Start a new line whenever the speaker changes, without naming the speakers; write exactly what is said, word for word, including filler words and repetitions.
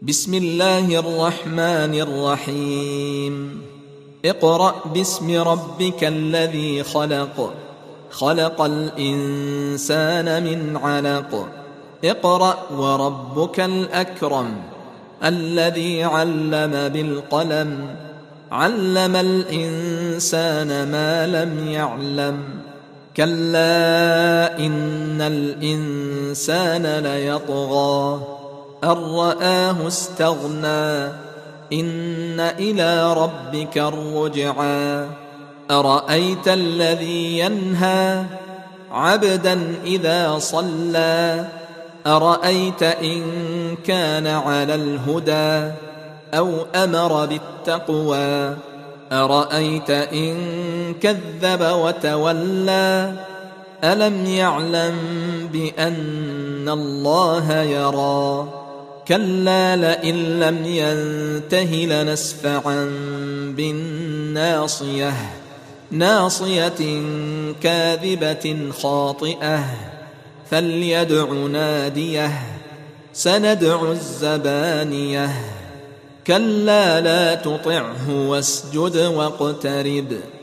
بسم الله الرحمن الرحيم اقرأ باسم ربك الذي خلق خلق الإنسان من علق اقرأ وربك الأكرم الذي علم بالقلم علم الإنسان ما لم يعلم كلا إن الإنسان ليطغى أن رآه استغنى إن إلى ربك الرجعى أرأيت الذي ينهى عبدا إذا صلى أرأيت إن كان على الهدى أو أمر بالتقوى أرأيت إن كذب وتولى ألم يعلم بأن الله يرى كلا لئن لم ينته لنسفعا بالناصية ناصية كاذبة خاطئة فليدع ناديه سندع الزبانية كلا لا تطعه واسجد واقترب